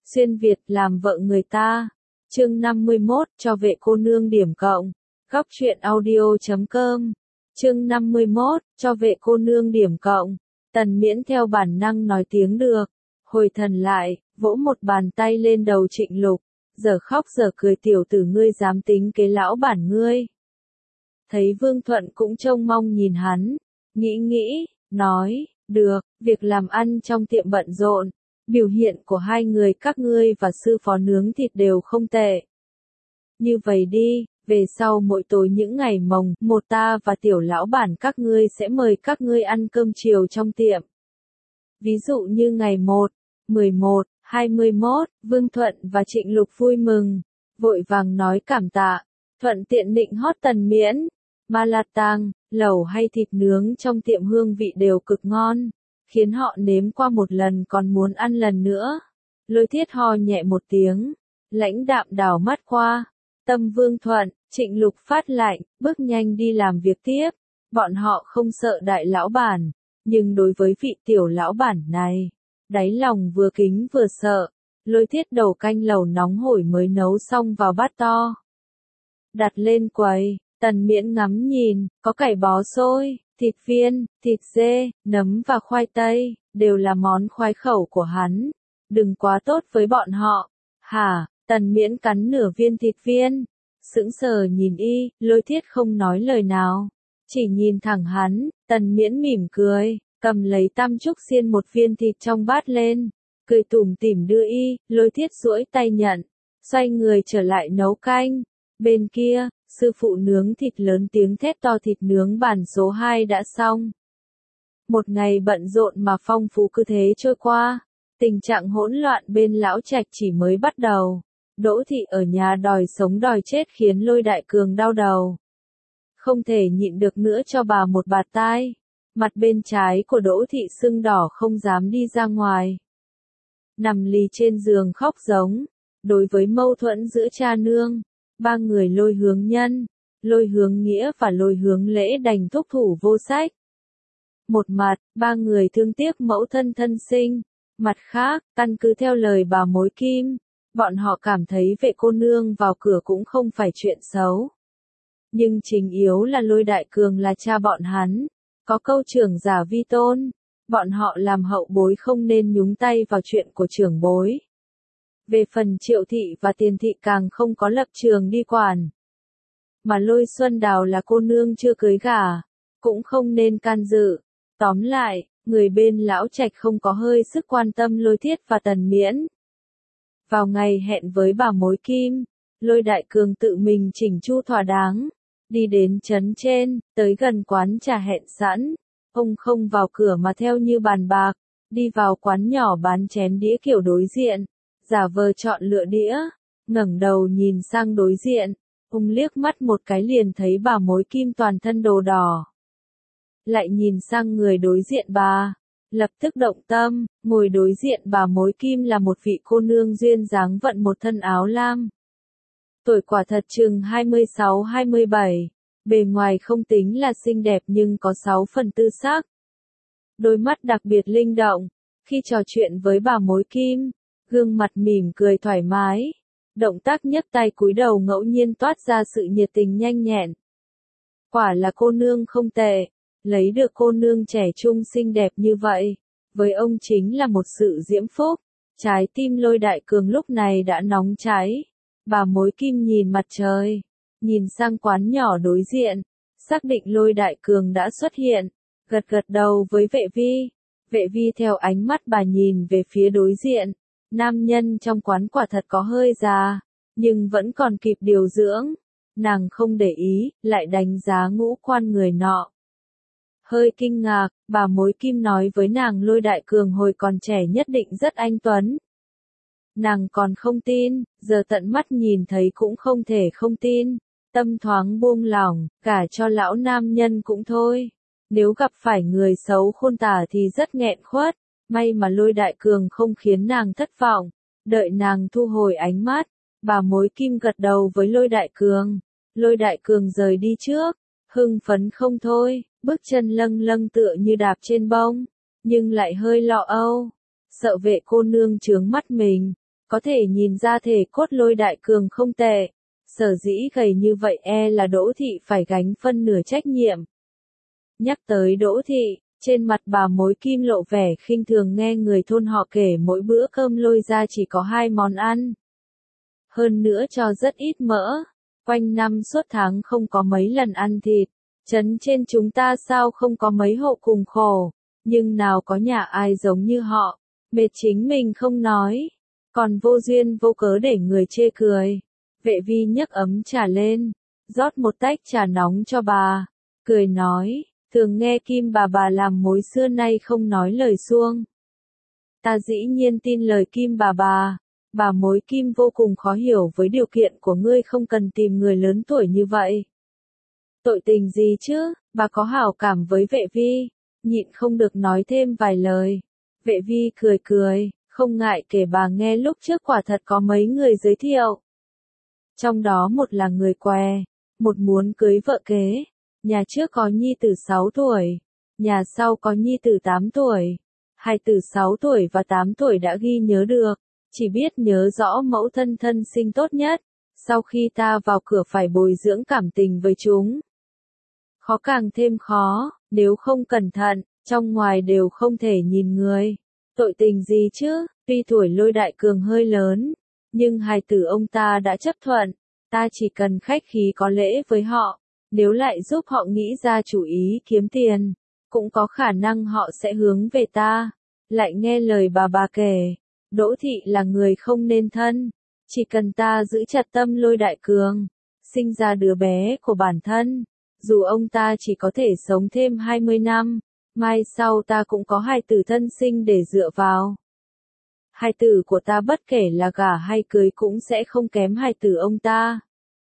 xuyên Việt làm vợ người ta. Chương 51, cho vệ cô nương điểm cộng. Góc truyện audio.com. Chương 51, cho vệ cô nương điểm cộng. Tần Miễn theo bản năng nói tiếng được, hồi thần lại, vỗ một bàn tay lên đầu Trịnh Lục, giờ khóc giờ cười, tiểu tử ngươi dám tính kế lão bản ngươi. Thấy Vương Thuận cũng trông mong nhìn hắn, nghĩ, nói, được, việc làm ăn trong tiệm bận rộn, biểu hiện của hai người các ngươi và sư phó nướng thịt đều không tệ. Như vậy đi, về sau mỗi tối những ngày mồng một ta và tiểu lão bản các ngươi sẽ mời các ngươi ăn cơm chiều trong tiệm. Ví dụ như ngày 1, 11, 21, Vương Thuận và Trịnh Lục vui mừng, vội vàng nói cảm tạ, thuận tiện nịnh hót Tần Miễn. Ma La Tang, lẩu hay thịt nướng trong tiệm hương vị đều cực ngon, khiến họ nếm qua một lần còn muốn ăn lần nữa. Lôi Thiết ho nhẹ một tiếng, lãnh đạm đảo mắt qua. Tâm Vương Thuận, Trịnh Lục phát lạnh, bước nhanh đi làm việc tiếp. Bọn họ không sợ đại lão bản, nhưng đối với vị tiểu lão bản này, đáy lòng vừa kính vừa sợ. Lôi Thiết đầu canh lẩu nóng hổi mới nấu xong vào bát to, đặt lên quầy. Tần Miễn ngắm nhìn, có cải bó xôi, thịt viên, thịt dê, nấm và khoai tây, đều là món khoái khẩu của hắn. Đừng quá tốt với bọn họ. Hả? Tần Miễn cắn nửa viên thịt viên, sững sờ nhìn y. Lôi Thiết không nói lời nào, chỉ nhìn thẳng hắn. Tần Miễn mỉm cười, cầm lấy tăm trúc xiên một viên thịt trong bát lên, cười tủm tỉm đưa y. Lôi Thiết duỗi tay nhận, xoay người trở lại nấu canh. Bên kia, sư phụ nướng thịt lớn tiếng thét to, thịt nướng bản số 2 đã xong. Một ngày bận rộn mà phong phú cứ thế trôi qua, tình trạng hỗn loạn bên lão trạch chỉ mới bắt đầu. Đỗ thị ở nhà đòi sống đòi chết khiến Lôi Đại Cường đau đầu. Không thể nhịn được nữa cho bà một bạt tai. Mặt bên trái của Đỗ thị sưng đỏ không dám đi ra ngoài. Nằm lì trên giường khóc giống. Đối với mâu thuẫn giữa cha nương, ba người Lôi Hướng Nhân, Lôi Hướng Nghĩa và Lôi Hướng Lễ đành thúc thủ vô sách. Một mặt, ba người thương tiếc mẫu thân thân sinh. Mặt khác, căn cứ theo lời bà mối Kim, bọn họ cảm thấy vệ cô nương vào cửa cũng không phải chuyện xấu. Nhưng chính yếu là Lôi Đại Cường là cha bọn hắn, có câu trưởng giả vi tôn, bọn họ làm hậu bối không nên nhúng tay vào chuyện của trưởng bối. Về phần Triệu thị và Tiền thị càng không có lập trường đi quản. Mà Lôi Xuân Đào là cô nương chưa cưới gả, cũng không nên can dự. Tóm lại, người bên lão trạch không có hơi sức quan tâm Lôi Thiết và Tần Miễn. Vào ngày hẹn với bà mối Kim, Lôi Đại Cường tự mình chỉnh chu thỏa đáng, đi đến trấn trên, tới gần quán trà hẹn sẵn. Ông không vào cửa mà theo như bàn bạc, đi vào quán nhỏ bán chén đĩa kiểu đối diện, giả vờ chọn lựa đĩa, ngẩng đầu nhìn sang đối diện. Ông liếc mắt một cái liền thấy bà mối Kim toàn thân đồ đỏ. Lại nhìn sang người đối diện bà, lập tức động tâm. Ngồi đối diện bà mối Kim là một vị cô nương duyên dáng vận một thân áo lam. Tuổi quả thật chừng 26-27, bề ngoài không tính là xinh đẹp nhưng có 6 phần tư sắc. Đôi mắt đặc biệt linh động, khi trò chuyện với bà mối Kim, gương mặt mỉm cười thoải mái, động tác nhấc tay cúi đầu ngẫu nhiên toát ra sự nhiệt tình nhanh nhẹn. Quả là cô nương không tệ, lấy được cô nương trẻ trung xinh đẹp như vậy, với ông chính là một sự diễm phúc. Trái tim Lôi Đại Cường lúc này đã nóng cháy. Bà mối Kim nhìn mặt trời, nhìn sang quán nhỏ đối diện, xác định Lôi Đại Cường đã xuất hiện, gật gật đầu với Vệ Vi. Vệ Vi theo ánh mắt bà nhìn về phía đối diện. Nam nhân trong quán quả thật có hơi già, nhưng vẫn còn kịp điều dưỡng. Nàng không để ý, lại đánh giá ngũ quan người nọ. Hơi kinh ngạc, bà mối Kim nói với nàng Lôi Đại Cường hồi còn trẻ nhất định rất anh tuấn. Nàng còn không tin, giờ tận mắt nhìn thấy cũng không thể không tin. Tâm thoáng buông lỏng, gả cho lão nam nhân cũng thôi. Nếu gặp phải người xấu khôn tả thì rất nghẹn khuất. May mà Lôi Đại Cường không khiến nàng thất vọng. Đợi nàng thu hồi ánh mắt, bà mối Kim gật đầu với Lôi Đại Cường. Lôi Đại Cường rời đi trước, hưng phấn không thôi, bước chân lâng lâng tựa như đạp trên bông, nhưng lại hơi lo âu, sợ vệ cô nương chướng mắt mình. Có thể nhìn ra thể cốt Lôi Đại Cường không tệ. Sở dĩ gầy như vậy là Đỗ Thị phải gánh phân nửa trách nhiệm. Nhắc tới Đỗ Thị, trên mặt bà Mối Kim lộ vẻ khinh thường nghe người thôn họ kể mỗi bữa cơm lôi ra chỉ có 2 món ăn. Hơn nữa cho rất ít mỡ, quanh năm suốt tháng không có mấy lần ăn thịt. Trấn trên chúng ta sao không có mấy hộ cùng khổ, nhưng nào có nhà ai giống như họ, mệt chính mình không nói, còn vô duyên vô cớ để người chê cười. Vệ vi nhấc ấm trà lên, rót một tách trà nóng cho bà, cười nói, thường nghe Kim bà làm mối xưa nay không nói lời suông. Ta dĩ nhiên tin lời Kim bà Mối Kim vô cùng khó hiểu với điều kiện của ngươi không cần tìm người lớn tuổi như vậy. Tội tình gì chứ, bà có hảo cảm với vệ vi, nhịn không được nói thêm vài lời. Vệ vi cười cười, không ngại kể bà nghe lúc trước quả thật có mấy người giới thiệu. Trong đó một là người què, một muốn cưới vợ kế, nhà trước có nhi tử 6 tuổi, nhà sau có nhi tử 8 tuổi. Hai tử 6 tuổi và 8 tuổi đã ghi nhớ được, chỉ biết nhớ rõ mẫu thân thân sinh tốt nhất, sau khi ta vào cửa phải bồi dưỡng cảm tình với chúng. Khó càng thêm khó, nếu không cẩn thận, trong ngoài đều không thể nhìn người. Tội tình gì chứ, tuy tuổi Lôi Đại Cường hơi lớn, nhưng hài tử ông ta đã chấp thuận, ta chỉ cần khách khí có lễ với họ, nếu lại giúp họ nghĩ ra chủ ý kiếm tiền, cũng có khả năng họ sẽ hướng về ta. Lại nghe lời bà kể, Đỗ Thị là người không nên thân, chỉ cần ta giữ chặt tâm Lôi Đại Cường, sinh ra đứa bé của bản thân, dù ông ta chỉ có thể sống thêm 20 năm, mai sau ta cũng có hài tử thân sinh để dựa vào. Hài tử của ta bất kể là gả hay cưới cũng sẽ không kém hài tử ông ta.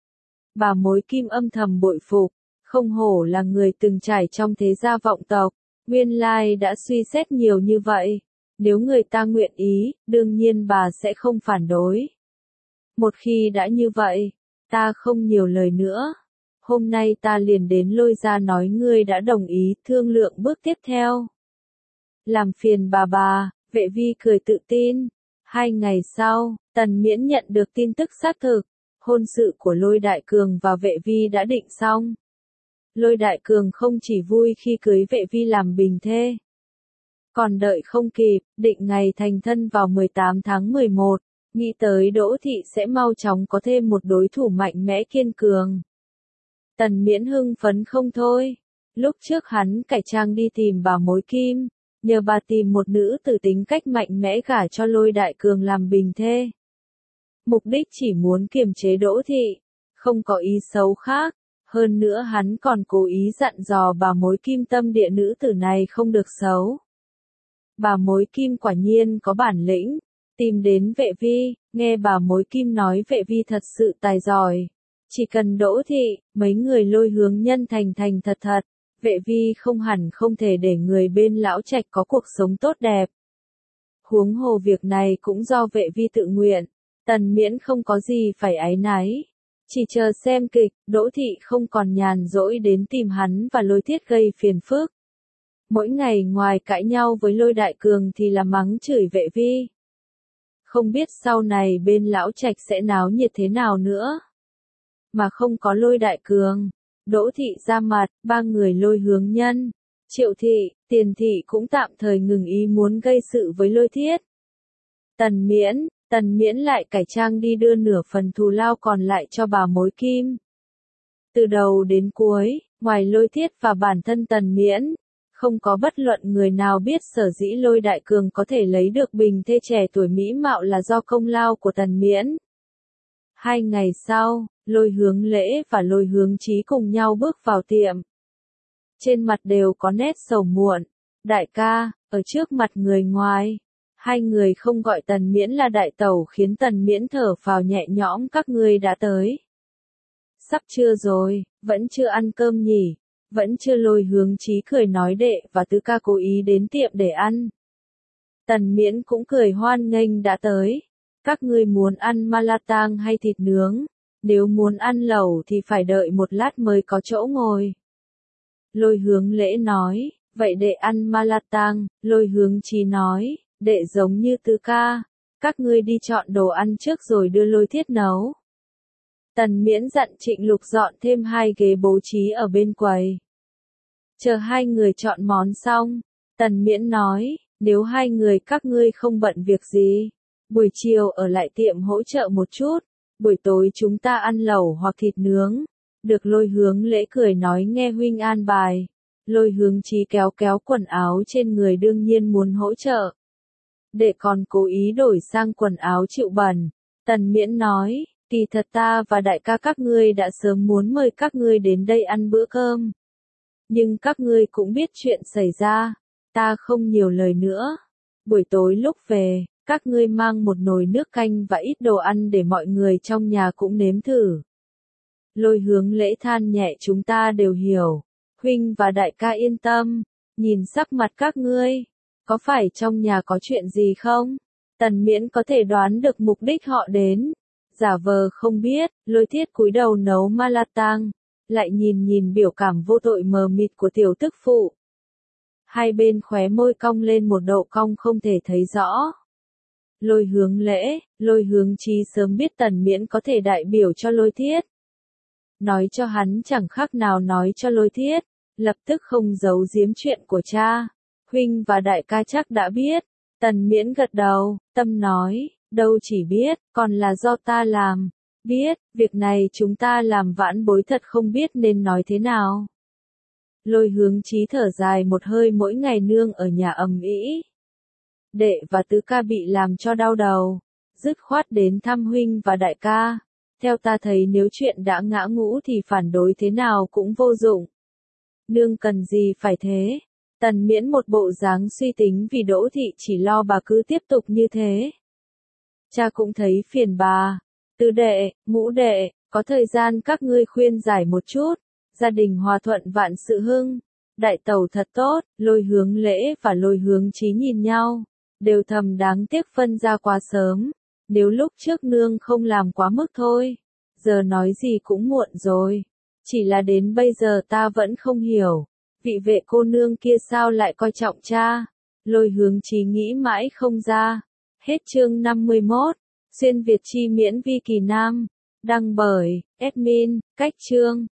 Bà Mối Kim âm thầm bội phục, không hổ là người từng trải trong thế gia vọng tộc, nguyên lai đã suy xét nhiều như vậy. Nếu người ta nguyện ý, đương nhiên bà sẽ không phản đối. Một khi đã như vậy, ta không nhiều lời nữa. Hôm nay ta liền đến Lôi ra nói ngươi đã đồng ý thương lượng bước tiếp theo. Làm phiền bà, vệ vi cười tự tin. 2 ngày sau, Tần Miễn nhận được tin tức xác thực, hôn sự của Lôi Đại Cường và vệ vi đã định xong. Lôi Đại Cường không chỉ vui khi cưới vệ vi làm bình thê, còn đợi không kịp, định ngày thành thân vào 18 tháng 11, nghĩ tới Đỗ Thị sẽ mau chóng có thêm một đối thủ mạnh mẽ kiên cường. Tần Miễn hưng phấn không thôi. Lúc trước hắn cải trang đi tìm bà Mối Kim, nhờ bà tìm một nữ tử tính cách mạnh mẽ gả cho Lôi Đại Cường làm bình thê. Mục đích chỉ muốn kiềm chế Đỗ Thị, không có ý xấu khác. Hơn nữa hắn còn cố ý dặn dò bà Mối Kim tâm địa nữ tử này không được xấu. Bà Mối Kim quả nhiên có bản lĩnh, tìm đến vệ vi, nghe bà Mối Kim nói vệ vi thật sự tài giỏi. Chỉ cần Đỗ Thị, mấy người Lôi hướng nhân thành thật, vệ vi không hẳn không thể để người bên lão trạch có cuộc sống tốt đẹp. Huống hồ việc này cũng do vệ vi tự nguyện, Tần Miễn không có gì phải áy náy. Chỉ chờ xem kịch, Đỗ Thị không còn nhàn rỗi đến tìm hắn và Lôi Thiết gây phiền phức. Mỗi ngày ngoài cãi nhau với Lôi Đại Cường thì là mắng chửi vệ vi. Không biết sau này bên lão trạch sẽ náo nhiệt thế nào nữa. Mà không có Lôi Đại Cường, Đỗ Thị ra mặt, 3 người Lôi hướng nhân, Triệu Thị, Tiền Thị cũng tạm thời ngừng ý muốn gây sự với Lôi Thiết. Tần Miễn lại cải trang đi đưa nửa phần thù lao còn lại cho bà Mối Kim. Từ đầu đến cuối, ngoài Lôi Thiết và bản thân Tần Miễn, không có bất luận người nào biết sở dĩ Lôi Đại Cường có thể lấy được bình thê trẻ tuổi mỹ mạo là do công lao của Tần Miễn. 2 ngày sau, Lôi hướng lễ và Lôi hướng trí cùng nhau bước vào tiệm. Trên mặt đều có nét sầu muộn. Đại ca, ở trước mặt người ngoài, 2 người không gọi Tần Miễn là đại tẩu khiến Tần Miễn thở phào nhẹ nhõm. Các ngươi đã tới. Sắp trưa rồi, vẫn chưa ăn cơm nhỉ? Vẫn chưa. Lôi hướng trí cười nói đệ và tứ ca cố ý đến tiệm để ăn. Tần Miễn cũng cười hoan nghênh đã tới. Các ngươi muốn ăn malatang hay thịt nướng? Nếu muốn ăn lẩu thì phải đợi một lát mới có chỗ ngồi. Lôi hướng lễ nói, vậy đệ ăn malatang. Lôi hướng trí nói, đệ giống như tứ ca, các ngươi đi chọn đồ ăn trước rồi đưa Lôi Thiết nấu. Tần Miễn dặn Trịnh Lục dọn thêm 2 ghế bố trí ở bên quầy. Chờ 2 người chọn món xong, Tần Miễn nói, nếu 2 người các ngươi không bận việc gì, buổi chiều ở lại tiệm hỗ trợ một chút, buổi tối chúng ta ăn lẩu hoặc thịt nướng. Được Lôi Hướng Lễ cười nói nghe huynh an bài. Lôi Hướng Chí kéo kéo quần áo trên người đương nhiên muốn hỗ trợ. Đệ còn cố ý đổi sang quần áo chịu bẩn. Tần Miễn nói, kỳ thật ta và đại ca các ngươi đã sớm muốn mời các ngươi đến đây ăn bữa cơm. Nhưng các ngươi cũng biết chuyện xảy ra, ta không nhiều lời nữa. Buổi tối lúc về, các ngươi mang một nồi nước canh và ít đồ ăn để mọi người trong nhà cũng nếm thử. Lôi Hướng Lễ than nhẹ chúng ta đều hiểu. Huynh và đại ca yên tâm, nhìn sắc mặt các ngươi, có phải trong nhà có chuyện gì không? Tần Miễn có thể đoán được mục đích họ đến. Giả vờ không biết, Lôi Thiết cúi đầu nấu ma la tang, lại nhìn biểu cảm vô tội mờ mịt của tiểu tức phụ. Hai bên khóe môi cong lên một độ cong không thể thấy rõ. Lôi Hướng Lễ, Lôi Hướng Chí sớm biết Tần Miễn có thể đại biểu cho Lôi Thiết. Nói cho hắn chẳng khác nào nói cho Lôi Thiết, lập tức không giấu giếm chuyện của cha. Huynh và đại ca chắc đã biết. Tần Miễn gật đầu, tâm nói, đâu chỉ biết, còn là do ta làm. Biết, việc này chúng ta làm vãn bối thật không biết nên nói thế nào. Lôi Hướng Chí thở dài một hơi mỗi ngày nương ở nhà ầm ĩ. Đệ và tứ ca bị làm cho đau đầu, dứt khoát đến thăm huynh và đại ca. Theo ta thấy nếu chuyện đã ngã ngũ thì phản đối thế nào cũng vô dụng. Nương cần gì phải thế? Tần Miễn một bộ dáng suy tính vì Đỗ Thị chỉ lo bà cứ tiếp tục như thế. Cha cũng thấy phiền bà. Tứ đệ, ngũ đệ, có thời gian các ngươi khuyên giải một chút. Gia đình hòa thuận vạn sự hưng. Đại tẩu thật tốt. Lôi Hướng Lễ và Lôi Hướng Chí nhìn nhau, đều thầm đáng tiếc phân ra quá sớm. Nếu lúc trước nương không làm quá mức thôi, giờ nói gì cũng muộn rồi. Chỉ là đến bây giờ ta vẫn không hiểu, vị vệ cô nương kia sao lại coi trọng cha. Lôi Hướng Chí nghĩ mãi không ra. Hết chương 51, xuyên Việt chi miễn vi kỳ nam. Đăng bởi, admin, cách chương.